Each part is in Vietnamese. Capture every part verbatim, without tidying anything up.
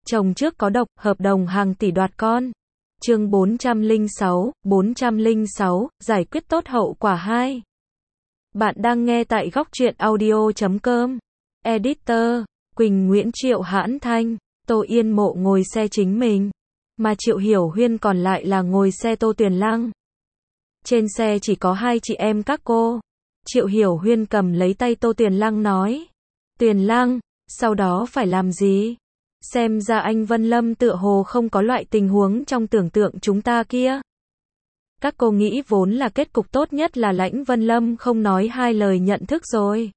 Chồng trước có độc, hợp đồng hàng tỷ đoạt con. Chương bốn trăm lẻ sáu, bốn trăm lẻ sáu, giải quyết tốt hậu quả hai. Bạn đang nghe tại góc truyện audio chấm com. Editor, Quỳnh Nguyễn Triệu Hãn Thanh, Tô Yên Mộ ngồi xe chính mình, mà Triệu Hiểu Huyên còn lại là ngồi xe Tô Tuyền Lăng. Trên xe chỉ có hai chị em các cô. Triệu Hiểu Huyên cầm lấy tay Tô Tuyền Lăng nói. Tuyền Lăng, sau đó phải làm gì? Xem ra anh Vân Lâm tựa hồ không có loại tình huống trong tưởng tượng chúng ta kia. Các cô nghĩ vốn là kết cục tốt nhất là Lãnh Vân Lâm không nói hai lời nhận thức rồi.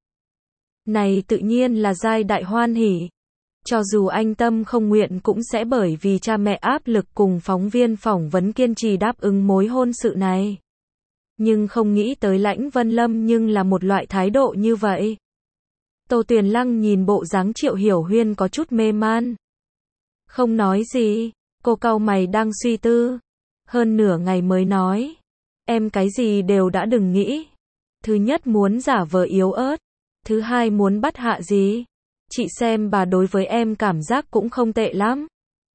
Này tự nhiên là giai đại hoan hỉ. Cho dù anh tâm không nguyện cũng sẽ bởi vì cha mẹ áp lực cùng phóng viên phỏng vấn kiên trì đáp ứng mối hôn sự này. Nhưng không nghĩ tới Lãnh Vân Lâm nhưng là một loại thái độ như vậy. Tô Tuyền Lăng nhìn bộ dáng Triệu Hiểu Huyên có chút mê man. Không nói gì, cô cau mày đang suy tư. Hơn nửa ngày mới nói. Em cái gì đều đã đừng nghĩ. Thứ nhất muốn giả vờ yếu ớt. Thứ hai muốn bắt hạ gì. Chị xem bà đối với em cảm giác cũng không tệ lắm.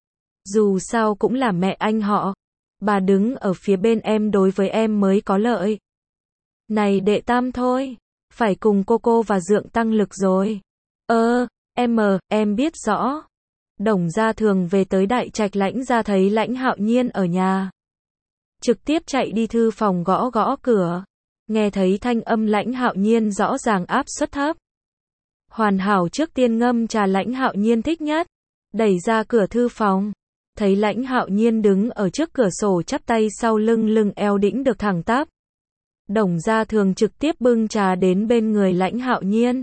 Dù sao cũng là mẹ anh họ. Bà đứng ở phía bên em đối với em mới có lợi. Này đệ tam thôi. Phải cùng cô cô và Dượng tăng lực rồi. Ơ, em ờ, em biết rõ. Đồng Gia Thường về tới Đại Trạch Lãnh gia thấy Lãnh Hạo Nhiên ở nhà. Trực tiếp chạy đi thư phòng gõ gõ cửa. Nghe thấy thanh âm Lãnh Hạo Nhiên rõ ràng áp suất thấp. Hoàn hảo trước tiên ngâm trà Lãnh Hạo Nhiên thích nhất. Đẩy ra cửa thư phòng. Thấy Lãnh Hạo Nhiên đứng ở trước cửa sổ chắp tay sau lưng lưng eo đĩnh được thẳng tắp. Đồng Gia Thường trực tiếp bưng trà đến bên người Lãnh Hạo Nhiên.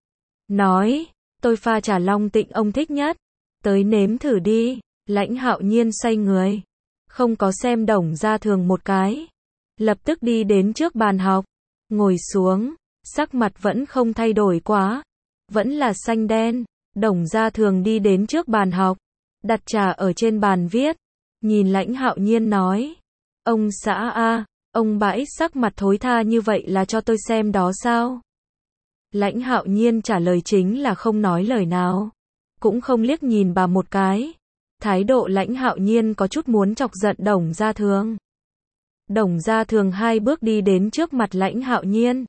Nói, tôi pha trà long tịnh ông thích nhất. Tới nếm thử đi. Lãnh Hạo Nhiên xoay người. Không có xem Đồng Gia Thường một cái. Lập tức đi đến trước bàn học. Ngồi xuống. Sắc mặt vẫn không thay đổi quá. Vẫn là xanh đen. Đồng Gia Thường đi đến trước bàn học. Đặt trà ở trên bàn viết. Nhìn Lãnh Hạo Nhiên nói. Ông xã a, ông bãi sắc mặt thối tha như vậy là cho tôi xem đó sao? Lãnh Hạo Nhiên trả lời chính là không nói lời nào. Cũng không liếc nhìn bà một cái. Thái độ Lãnh Hạo Nhiên có chút muốn chọc giận Đồng Gia Thường. Đồng Gia Thường hai bước đi đến trước mặt Lãnh Hạo Nhiên.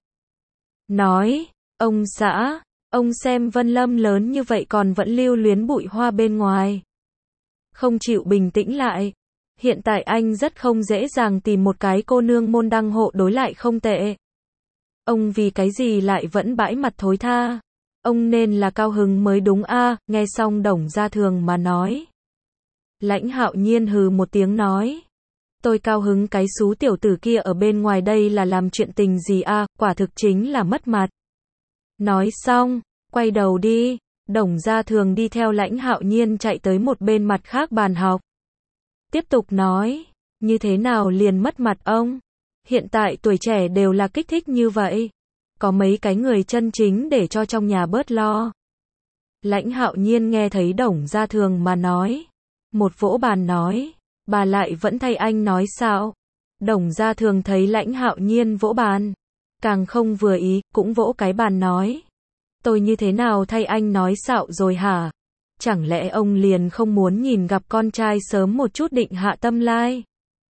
Nói, ông xã, ông xem Vân Lâm lớn như vậy còn vẫn lưu luyến bụi hoa bên ngoài. Không chịu bình tĩnh lại. Hiện tại anh rất không dễ dàng tìm một cái cô nương môn đăng hộ đối lại không tệ. Ông vì cái gì lại vẫn bãi mặt thối tha? Ông nên là cao hứng mới đúng a. Nghe xong Đồng Gia Thường mà nói. Lãnh Hạo Nhiên hừ một tiếng nói. Tôi cao hứng cái xú tiểu tử kia ở bên ngoài đây là làm chuyện tình gì a, quả thực chính là mất mặt. Nói xong, quay đầu đi. Đồng Gia Thường đi theo Lãnh Hạo Nhiên chạy tới một bên mặt khác bàn học. Tiếp tục nói, như thế nào liền mất mặt ông? Hiện tại tuổi trẻ đều là kích thích như vậy. Có mấy cái người chân chính để cho trong nhà bớt lo. Lãnh Hạo Nhiên nghe thấy Đồng Gia Thường mà nói. Một vỗ bàn nói, bà lại vẫn thay anh nói sao? Đồng Gia Thường thấy Lãnh Hạo Nhiên vỗ bàn. Càng không vừa ý, cũng vỗ cái bàn nói. Tôi như thế nào thay anh nói xạo rồi hả? Chẳng lẽ ông liền không muốn nhìn gặp con trai sớm một chút định hạ tâm lai?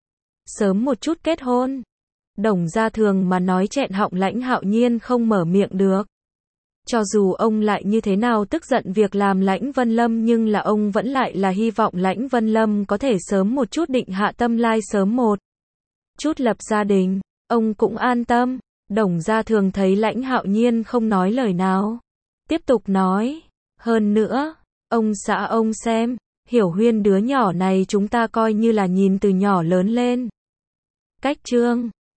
Sớm một chút kết hôn? Đồng Gia Thường mà nói chẹn họng Lãnh Hạo Nhiên không mở miệng được. Cho dù ông lại như thế nào tức giận việc làm Lãnh Vân Lâm nhưng là ông vẫn lại là hy vọng Lãnh Vân Lâm có thể sớm một chút định hạ tâm lai sớm một chút lập gia đình. Ông cũng an tâm. Đồng Gia Thường thấy Lãnh Hạo Nhiên không nói lời nào. Tiếp tục nói. Hơn nữa, ông xã ông xem, Hiểu Huyên đứa nhỏ này chúng ta coi như là nhìn từ nhỏ lớn lên. Cách trương,